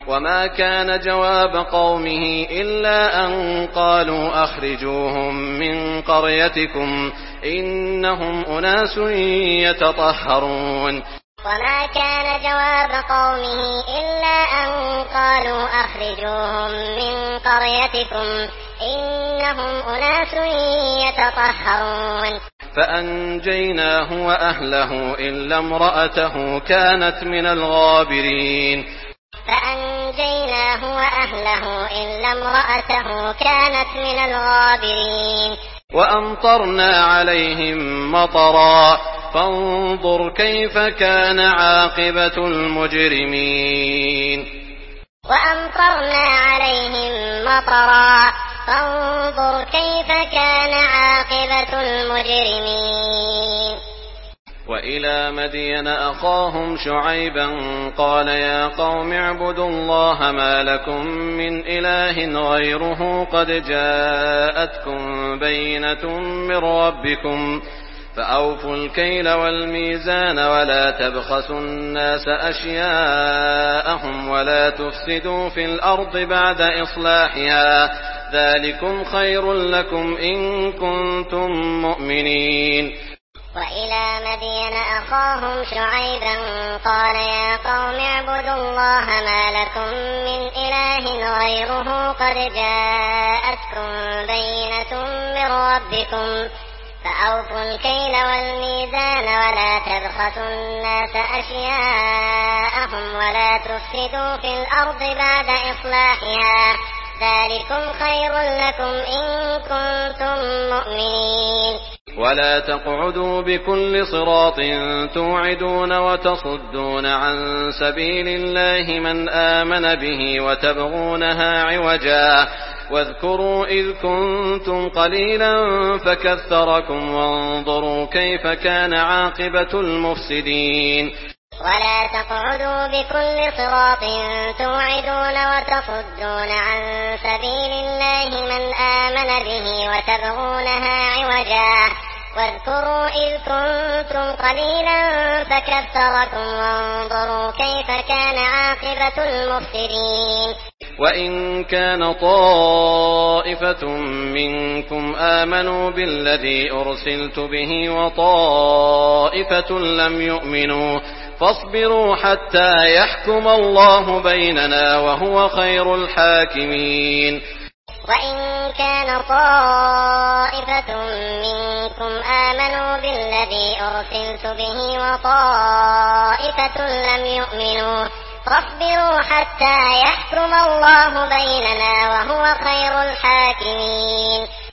وما كان جواب قومه إلا أن قالوا أخرجوهم من قريتكم إنهم أناس يتطهرون. وما كان جواب قومه إلا أن قالوا أخرجوهم من قريتكم إنهم أناس يتطهرون. فأنجيناه وأهله إلا امرأته كانت من الغابرين. فأنجيناه وأهله إلا امرأته كانت من الغابرين. وأمطرنا عليهم مطرا فانظر كيف كان عاقبة المجرمين. وأمطرنا عليهم مطرا فانظر كيف كان عاقبة المجرمين. وإلى مدين أخاهم شعيبا قال يا قوم اعبدوا الله ما لكم من إله غيره قد جاءتكم بينة من ربكم فأوفوا الكيل والميزان ولا تبخسوا الناس أشياءهم ولا تفسدوا في الأرض بعد إصلاحها ذلكم خير لكم إن كنتم مؤمنين. وإلى مدين أخاهم شعيبا قال يا قوم اعبدوا الله ما لكم من إله غيره قد جاءتكم بينة من ربكم فأوفوا الكيل والميزان ولا تبخسوا الناس أشياءهم ولا تفسدوا في الأرض بعد إصلاحها ذلكم خير لكم إن كنتم مؤمنين. ولا تقعدوا بكل صراط توعدون وتصدون عن سبيل الله من آمن به وتبغونها عوجا واذكروا إذ كنتم قليلا فكثركم وانظروا كيف كان عاقبة المفسدين. ولا تقعدوا بكل صراط توعدون وتصدون عن سبيل الله من آمن به وتبغونها عوجا واذكروا إذ كنتم قليلا فكثركم وانظروا كيف كان عاقبة المفسدين. وإن كان طائفة منكم آمنوا بالذي أرسلت به وطائفة لم يؤمنوا فاصبروا حتى يحكم الله بيننا وهو خير الحاكمين. وإن كان طائفة منكم آمنوا بالذي أرسلت به وطائفة لم يؤمنوا فاصبروا حتى يحكم الله بيننا وهو خير الحاكمين.